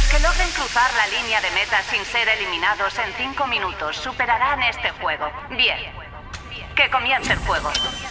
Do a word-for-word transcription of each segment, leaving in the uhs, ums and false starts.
Los que logren cruzar la línea de meta sin ser eliminados en cinco minutos superarán este juego. Bien. Que comience el juego.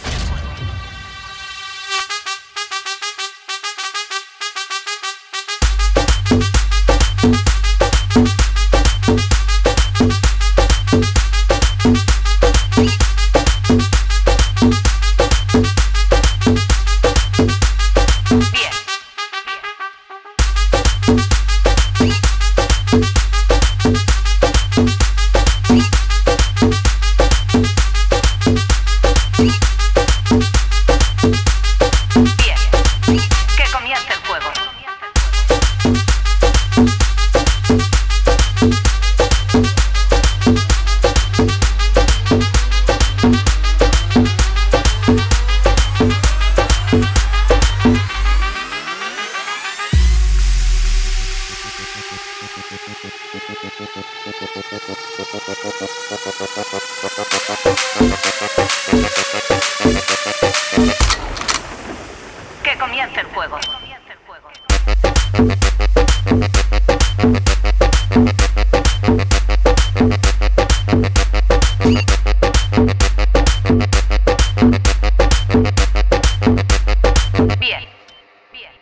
Que comience el juego. Bien. Bien.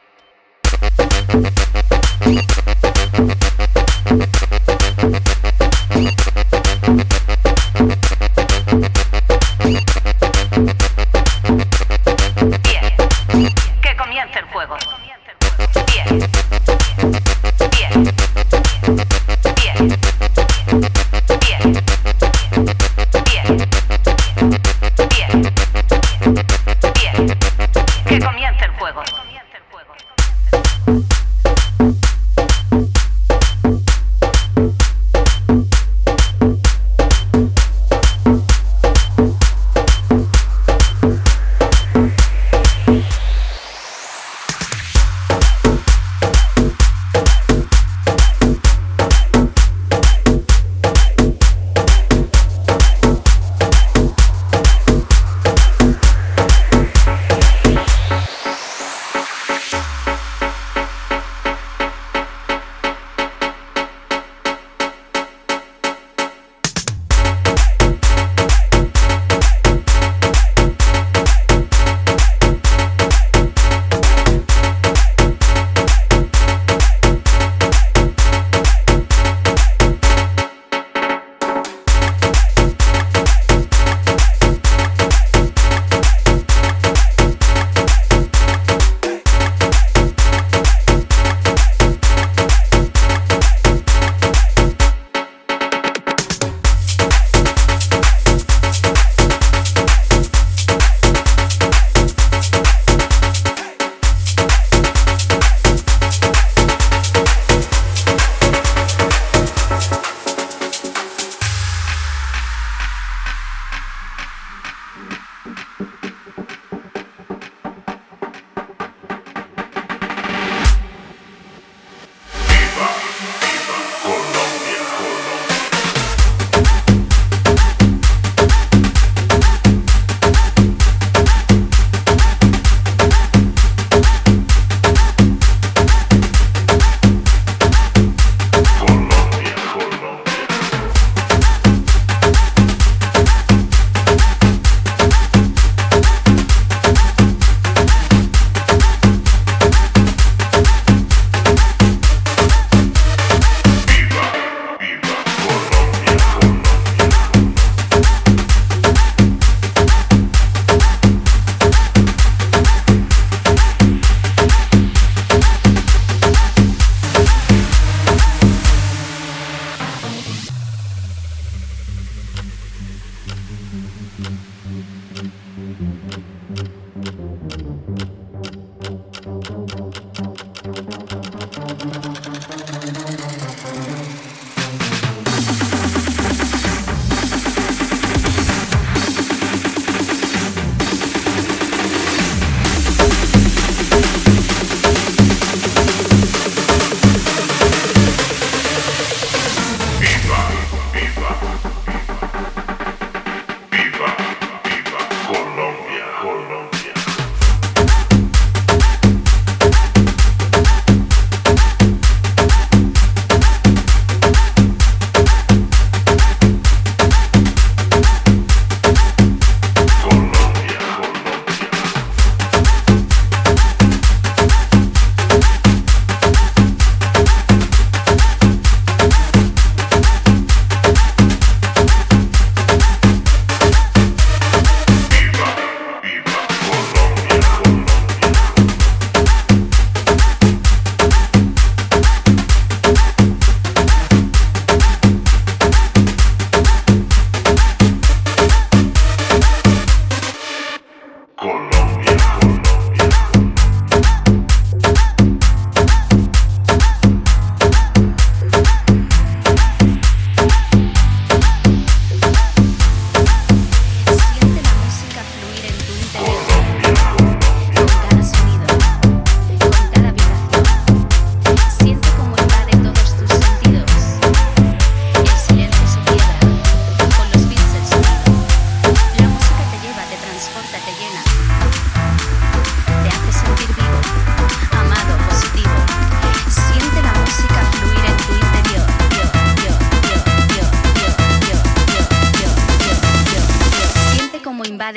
Que comience el juego. Bien. Bien. Bien. Bien. Bien. Bien. Bien. Que comience el juego.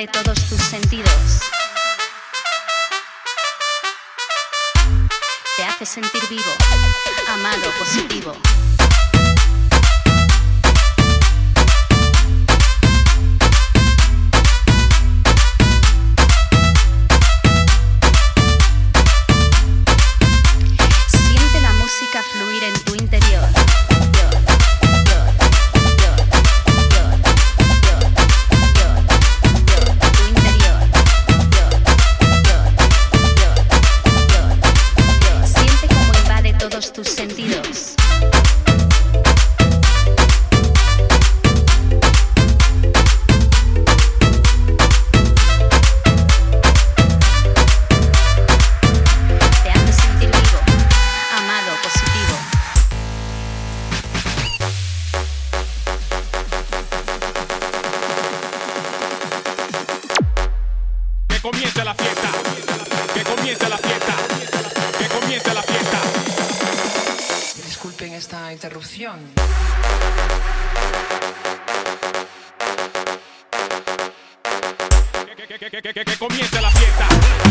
invade todos tus sentidos. Te hace sentir vivo, amado, positivo. Siente la música fluir en tu interior. Tus sentidos. Te hace sentir vivo, amado, positivo. Que comience la fiesta, que comience la fiesta, que comience la fiesta. Disculpen esta interrupción. Que, que, que, que, que, que comience la fiesta.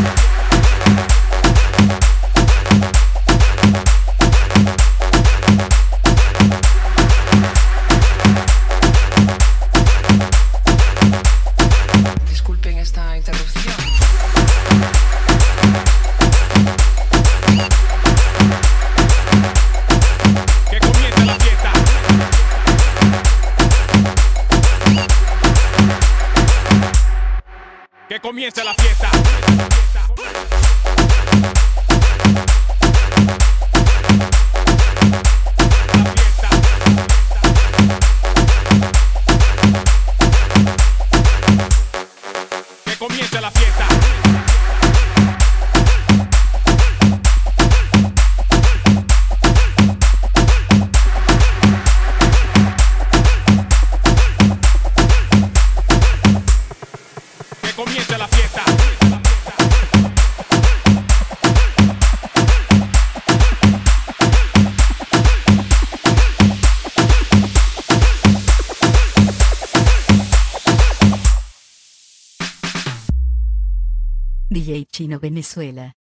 Disculpen esta interrupción. Que comience la fiesta. Que comience la fiesta. Que comience la fiesta. D J Chino Venezuela.